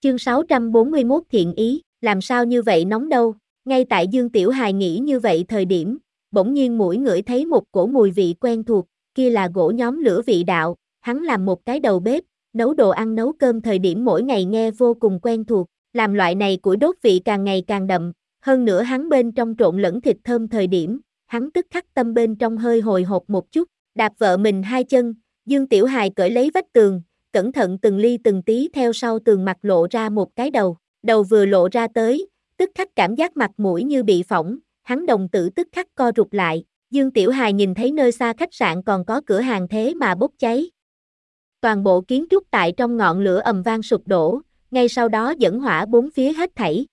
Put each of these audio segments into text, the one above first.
Chương 641 thiện ý, làm sao như vậy nóng đâu? Ngay tại Dương Tiểu Hài nghĩ như vậy thời điểm, bỗng nhiên mũi ngửi thấy một cổ mùi vị quen thuộc, kia là gỗ nhóm lửa vị đạo, hắn làm một cái đầu bếp, nấu đồ ăn nấu cơm thời điểm mỗi ngày nghe vô cùng quen thuộc, làm loại này củi đốt vị càng ngày càng đậm, hơn nữa hắn bên trong trộn lẫn thịt thơm thời điểm, hắn tức khắc tâm bên trong hơi hồi hộp một chút, đạp vợ mình hai chân, Dương Tiểu Hài cởi lấy vách tường, cẩn thận từng ly từng tí theo sau tường mặt lộ ra một cái đầu vừa lộ ra tới, tức khắc cảm giác mặt mũi như bị phỏng, hắn đồng tử tức khắc co rụt lại, Dương Tiểu Hài nhìn thấy nơi xa khách sạn còn có cửa hàng thế mà bốc cháy. Toàn bộ kiến trúc tại trong ngọn lửa ầm vang sụp đổ, ngay sau đó dẫn hỏa bốn phía hết thảy.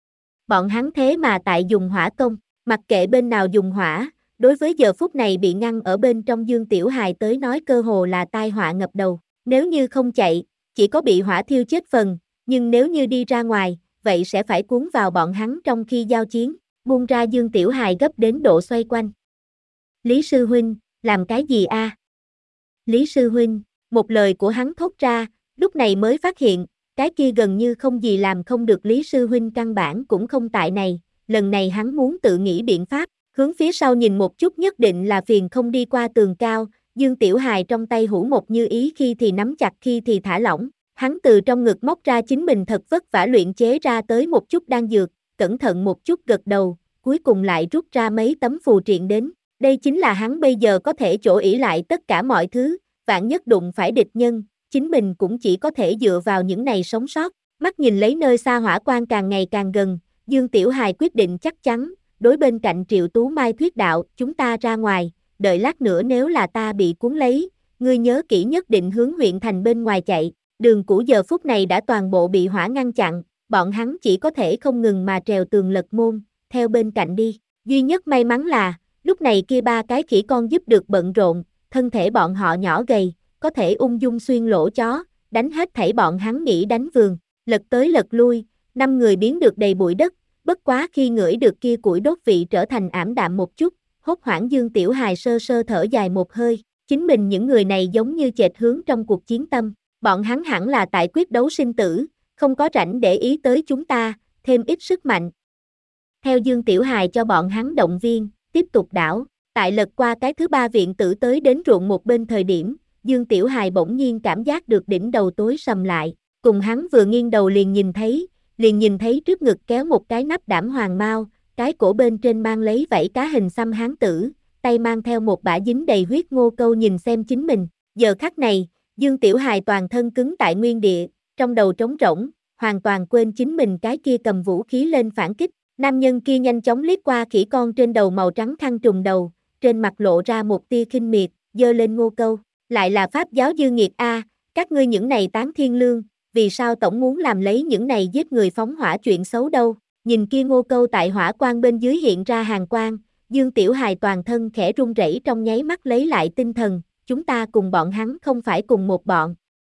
Bọn hắn thế mà tại dùng hỏa công, mặc kệ bên nào dùng hỏa, đối với giờ phút này bị ngăn ở bên trong Dương Tiểu Hài tới nói cơ hồ là tai họa ngập đầu. Nếu như không chạy, chỉ có bị hỏa thiêu chết phần, nhưng nếu như đi ra ngoài, vậy sẽ phải cuốn vào bọn hắn trong khi giao chiến, buông ra Dương Tiểu Hài gấp đến độ xoay quanh. Lý sư huynh, làm cái gì a? Lý sư huynh, một lời của hắn thốt ra, lúc này mới phát hiện, cái kia gần như không gì làm không được Lý sư huynh căn bản cũng không tại này, lần này hắn muốn tự nghĩ biện pháp, hướng phía sau nhìn một chút nhất định là phiền không đi qua tường cao. Dương Tiểu Hài trong tay hũ một như ý khi thì nắm chặt khi thì thả lỏng, hắn từ trong ngực móc ra chính mình thật vất vả luyện chế ra tới một chút đan dược, cẩn thận một chút gật đầu, cuối cùng lại rút ra mấy tấm phù triện đến, đây chính là hắn bây giờ có thể chỗ ỷ lại tất cả mọi thứ, vạn nhất đụng phải địch nhân, chính mình cũng chỉ có thể dựa vào những này sống sót, mắt nhìn lấy nơi xa hỏa quang càng ngày càng gần, Dương Tiểu Hài quyết định chắc chắn, đối bên cạnh Triệu Tú Mai thuyết đạo, chúng ta ra ngoài. Đợi lát nữa nếu là ta bị cuốn lấy, ngươi nhớ kỹ nhất định hướng huyện thành bên ngoài chạy, đường cũ giờ phút này đã toàn bộ bị hỏa ngăn chặn, bọn hắn chỉ có thể không ngừng mà trèo tường lật môn, theo bên cạnh đi, duy nhất may mắn là, lúc này kia ba cái khỉ con giúp được bận rộn, thân thể bọn họ nhỏ gầy, có thể ung dung xuyên lỗ chó, đánh hết thảy bọn hắn nghĩ đánh vườn, lật tới lật lui, 5 người biến được đầy bụi đất, bất quá khi ngửi được kia củi đốt vị trở thành ảm đạm một chút. Hốt hoảng Dương Tiểu Hài sơ sơ thở dài một hơi, chính mình những người này giống như chệch hướng trong cuộc chiến tâm, bọn hắn hẳn là tại quyết đấu sinh tử, không có rảnh để ý tới chúng ta, thêm ít sức mạnh. Theo Dương Tiểu Hài cho bọn hắn động viên, tiếp tục đảo, tại lật qua cái thứ ba viện tử tới đến ruộng một bên thời điểm, Dương Tiểu Hài bỗng nhiên cảm giác được đỉnh đầu tối sầm lại, cùng hắn vừa nghiêng đầu liền nhìn thấy trước ngực kéo một cái nắp đảm hoàng mao. Cái cổ bên trên mang lấy vảy cá hình xăm hán tử, tay mang theo một bả dính đầy huyết ngô câu nhìn xem chính mình. Giờ khắc này, Dương Tiểu Hài toàn thân cứng tại nguyên địa, trong đầu trống rỗng, hoàn toàn quên chính mình cái kia cầm vũ khí lên phản kích. Nam nhân kia nhanh chóng liếc qua khỉ con trên đầu màu trắng khăn trùng đầu, trên mặt lộ ra một tia khinh miệt, giơ lên ngô câu. Lại là pháp giáo dư nghiệt a, các ngươi những này tán thiên lương, vì sao tổng muốn làm lấy những này giết người phóng hỏa chuyện xấu đâu? Nhìn kia ngô câu tại hỏa quang bên dưới hiện ra hàng quang, Dương Tiểu Hài toàn thân khẽ run rẩy trong nháy mắt lấy lại tinh thần, chúng ta cùng bọn hắn không phải cùng một bọn.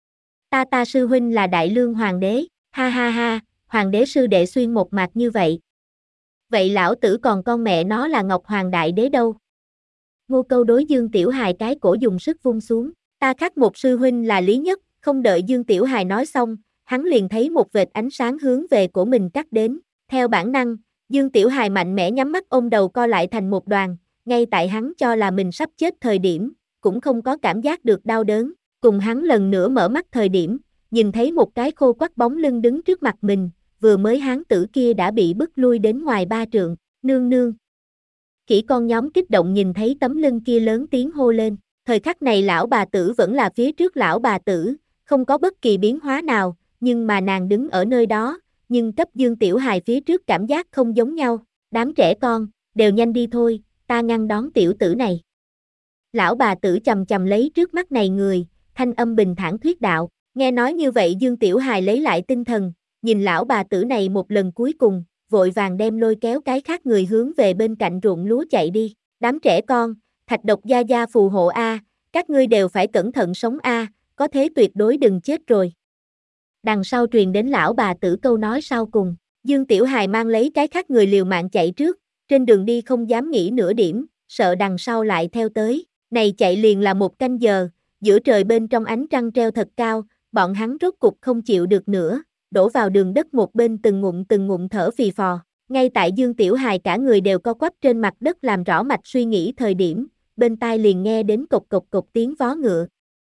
Ta sư huynh là Đại Lương Hoàng đế, ha ha ha, Hoàng đế sư đệ xuyên một mạc như vậy. Vậy lão tử còn con mẹ nó là Ngọc Hoàng Đại đế đâu? Ngô câu đối Dương Tiểu Hài cái cổ dùng sức vung xuống, ta khác một sư huynh là Lý Nhất, không đợi Dương Tiểu Hài nói xong, hắn liền thấy một vệt ánh sáng hướng về cổ mình cắt đến. Theo bản năng, Dương Tiểu Hài mạnh mẽ nhắm mắt ôm đầu co lại thành một đoàn, ngay tại hắn cho là mình sắp chết thời điểm, cũng không có cảm giác được đau đớn, cùng hắn lần nữa mở mắt thời điểm, nhìn thấy một cái khô quắt bóng lưng đứng trước mặt mình, vừa mới hán tử kia đã bị bức lui đến ngoài 3 trượng, nương nương. Khỉ con nhóm kích động nhìn thấy tấm lưng kia lớn tiếng hô lên, thời khắc này lão bà tử vẫn là phía trước lão bà tử, không có bất kỳ biến hóa nào, nhưng mà nàng đứng ở nơi đó, nhưng cấp Dương Tiểu Hài phía trước cảm giác không giống nhau, đám trẻ con, đều nhanh đi thôi, ta ngăn đón tiểu tử này. Lão bà tử chầm chầm lấy trước mắt này người, thanh âm bình thản thuyết đạo, nghe nói như vậy Dương Tiểu Hài lấy lại tinh thần, nhìn lão bà tử này một lần cuối cùng, vội vàng đem lôi kéo cái khác người hướng về bên cạnh ruộng lúa chạy đi, đám trẻ con, Thạch Độc gia gia phù hộ a, các ngươi đều phải cẩn thận sống a, có thế tuyệt đối đừng chết rồi. Đằng sau truyền đến lão bà tử câu nói sau cùng, Dương Tiểu Hài mang lấy cái khác người liều mạng chạy trước, trên đường đi không dám nghĩ nửa điểm, sợ đằng sau lại theo tới, này chạy liền là 1 canh giờ, giữa trời bên trong ánh trăng treo thật cao, bọn hắn rốt cục không chịu được nữa, đổ vào đường đất một bên từng ngụm thở phì phò. Ngay tại Dương Tiểu Hài cả người đều co quắp trên mặt đất làm rõ mạch suy nghĩ thời điểm, bên tai liền nghe đến cộc tiếng vó ngựa.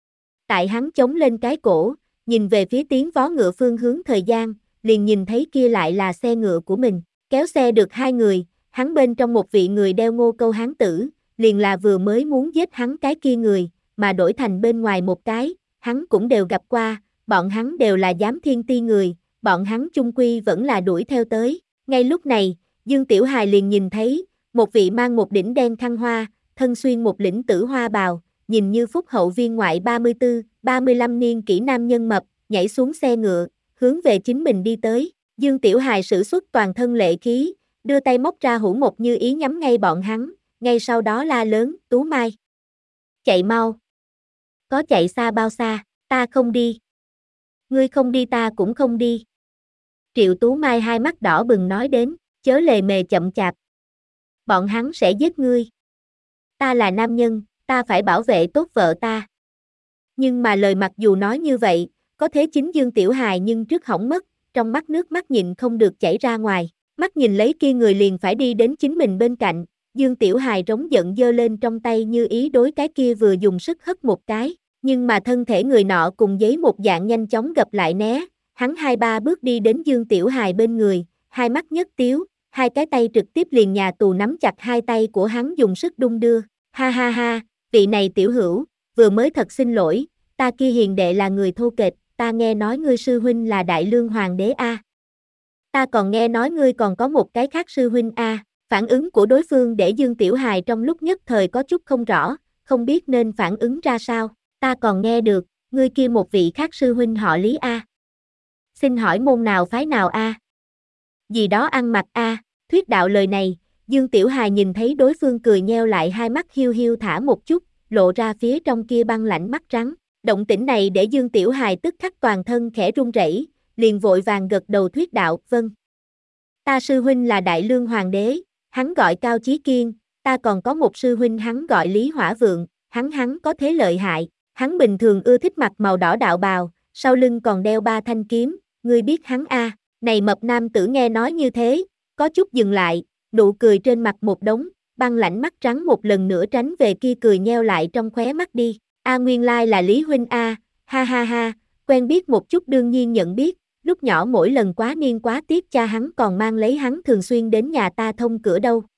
Tại hắn chống lên cái cổ, nhìn về phía tiếng vó ngựa phương hướng thời gian, liền nhìn thấy kia lại là xe ngựa của mình, kéo xe được 2 người, hắn bên trong một vị người đeo ngô câu hán tử, liền là vừa mới muốn giết hắn cái kia người, mà đổi thành bên ngoài một cái, hắn cũng đều gặp qua, bọn hắn đều là giám thiên ti người, bọn hắn chung quy vẫn là đuổi theo tới. Ngay lúc này, Dương Tiểu Hài liền nhìn thấy, một vị mang một đỉnh đen khăn hoa, thân xuyên một lĩnh tử hoa bào, nhìn như phúc hậu viên ngoại 34, 35 niên kỹ nam nhân mập, nhảy xuống xe ngựa, hướng về chính mình đi tới. Dương Tiểu Hài sử xuất toàn thân lệ khí, đưa tay móc ra hũ một như ý nhắm ngay bọn hắn, ngay sau đó la lớn, Tú Mai. Chạy mau. Có chạy xa bao xa, ta không đi. Ngươi không đi ta cũng không đi. Triệu Tú Mai hai mắt đỏ bừng nói đến, chớ lề mề chậm chạp. Bọn hắn sẽ giết ngươi. Ta là nam nhân, ta phải bảo vệ tốt vợ ta. Nhưng mà lời mặc dù nói như vậy, có thế chính Dương Tiểu Hài nhưng trước hỏng mất, trong mắt nước mắt nhịn không được chảy ra ngoài, mắt nhìn lấy kia người liền phải đi đến chính mình bên cạnh, Dương Tiểu Hài rống giận giơ lên trong tay như ý đối cái kia vừa dùng sức hất một cái, nhưng mà thân thể người nọ cùng giấy một dạng nhanh chóng gập lại né, hắn 2-3 bước đi đến Dương Tiểu Hài bên người, hai mắt nhất tiếu, hai cái tay trực tiếp liền nhà tù nắm chặt hai tay của hắn dùng sức đung đưa, ha ha ha, vị này tiểu hữu, vừa mới thật xin lỗi, ta kia hiền đệ là người thô kệch, ta nghe nói ngươi sư huynh là Đại Lương Hoàng đế a. Ta còn nghe nói ngươi còn có một cái khác sư huynh a. Phản ứng của đối phương để Dương Tiểu Hài trong lúc nhất thời có chút không rõ, không biết nên phản ứng ra sao. Ta còn nghe được, ngươi kia một vị khác sư huynh họ Lý a. Xin hỏi môn nào phái nào a? Gì đó ăn mặc a. Thuyết đạo lời này, Dương Tiểu Hài nhìn thấy đối phương cười nheo lại hai mắt hiu hiu thả một chút, lộ ra phía trong kia băng lãnh mắt trắng. Động tĩnh này để Dương Tiểu Hài tức khắc toàn thân khẽ run rẩy, liền vội vàng gật đầu thuyết đạo, vâng. Ta sư huynh là Đại Lương Hoàng đế, hắn gọi Cao Chí Kiên, ta còn có một sư huynh hắn gọi Lý Hỏa Vượng, hắn có thế lợi hại, hắn bình thường ưa thích mặc màu đỏ đạo bào, sau lưng còn đeo 3 thanh kiếm, ngươi biết hắn a? Này mập nam tử nghe nói như thế, có chút dừng lại, nụ cười trên mặt một đống, băng lãnh mắt trắng một lần nữa tránh về kia cười nheo lại trong khóe mắt đi. A nguyên lai là Lý huynh a, ha ha ha, quen biết một chút đương nhiên nhận biết, lúc nhỏ mỗi lần quá niên quá tiết cha hắn còn mang lấy hắn thường xuyên đến nhà ta thông cửa đâu.